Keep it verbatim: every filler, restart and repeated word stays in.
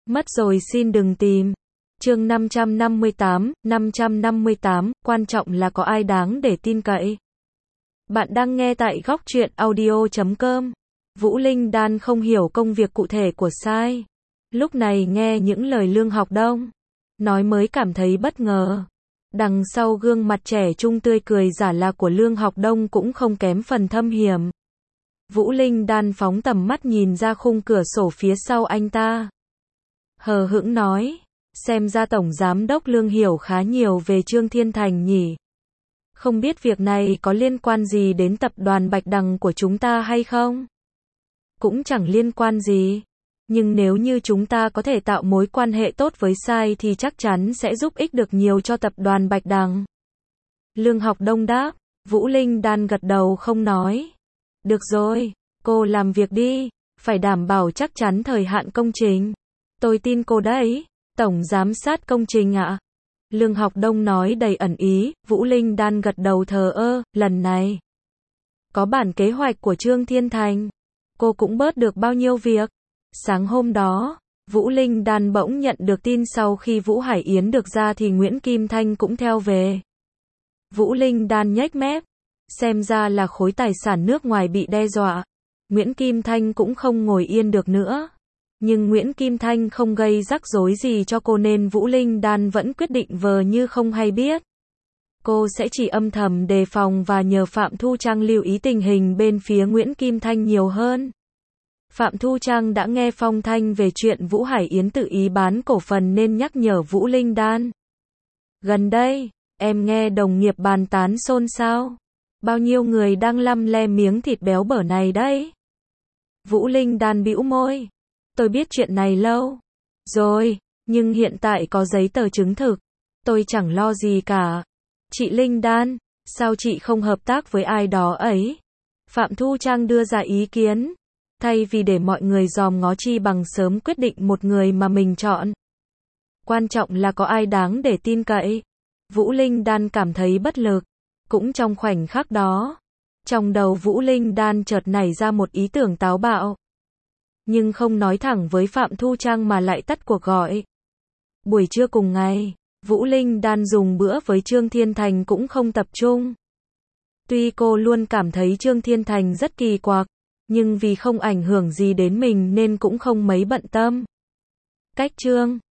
Mất rồi xin đừng tìm. Chương năm trăm năm mươi tám, năm trăm năm mươi tám, quan trọng là có ai đáng để tin cậy. Bạn đang nghe tại góc truyện audio chấm com. Vũ Linh Đan không hiểu công việc cụ thể của Sai. Lúc này nghe những lời Lương Học Đông nói mới cảm thấy bất ngờ. Đằng sau gương mặt trẻ trung tươi cười giả là của Lương Học Đông cũng không kém phần thâm hiểm. Vũ Linh Đan phóng tầm mắt nhìn ra khung cửa sổ phía sau anh ta. Hờ hững nói, xem ra Tổng Giám đốc Lương hiểu khá nhiều về Trương Thiên Thành nhỉ. Không biết việc này có liên quan gì đến tập đoàn Bạch Đằng của chúng ta hay không? Cũng chẳng liên quan gì. Nhưng nếu như chúng ta có thể tạo mối quan hệ tốt với Sai thì chắc chắn sẽ giúp ích được nhiều cho tập đoàn Bạch Đằng. Lương Học Đông đáp, Vũ Linh Đan gật đầu không nói. Được rồi, cô làm việc đi, phải đảm bảo chắc chắn thời hạn công trình. Tôi tin cô đấy, Tổng Giám sát công trình ạ. Lương Học Đông nói đầy ẩn ý, Vũ Linh Đan gật đầu thờ ơ, lần này có bản kế hoạch của Trương Thiên Thành, cô cũng bớt được bao nhiêu việc. Sáng hôm đó, Vũ Linh Đan bỗng nhận được tin sau khi Vũ Hải Yến được ra thì Nguyễn Kim Thanh cũng theo về. Vũ Linh Đan nhếch mép, xem ra là khối tài sản nước ngoài bị đe dọa. Nguyễn Kim Thanh cũng không ngồi yên được nữa. Nhưng Nguyễn Kim Thanh không gây rắc rối gì cho cô nên Vũ Linh Đan vẫn quyết định vờ như không hay biết. Cô sẽ chỉ âm thầm đề phòng và nhờ Phạm Thu Trang lưu ý tình hình bên phía Nguyễn Kim Thanh nhiều hơn. Phạm Thu Trang đã nghe phong thanh về chuyện Vũ Hải Yến tự ý bán cổ phần nên nhắc nhở Vũ Linh Đan. Gần đây, em nghe đồng nghiệp bàn tán xôn xao. Bao nhiêu người đang lăm le miếng thịt béo bở này đấy. Vũ Linh Đan bĩu môi. Tôi biết chuyện này lâu rồi, nhưng hiện tại có giấy tờ chứng thực. Tôi chẳng lo gì cả. Chị Linh Đan, sao chị không hợp tác với ai đó ấy? Phạm Thu Trang đưa ra ý kiến. Thay vì để mọi người dòm ngó chi bằng sớm quyết định một người mà mình chọn. Quan trọng là có ai đáng để tin cậy. Vũ Linh Đan cảm thấy bất lực. Cũng trong khoảnh khắc đó, trong đầu Vũ Linh Đan chợt nảy ra một ý tưởng táo bạo. Nhưng không nói thẳng với Phạm Thu Trang mà lại tắt cuộc gọi. Buổi trưa cùng ngày, Vũ Linh Đan dùng bữa với Trương Thiên Thành cũng không tập trung. Tuy cô luôn cảm thấy Trương Thiên Thành rất kỳ quặc, nhưng vì không ảnh hưởng gì đến mình nên cũng không mấy bận tâm. Cách Trương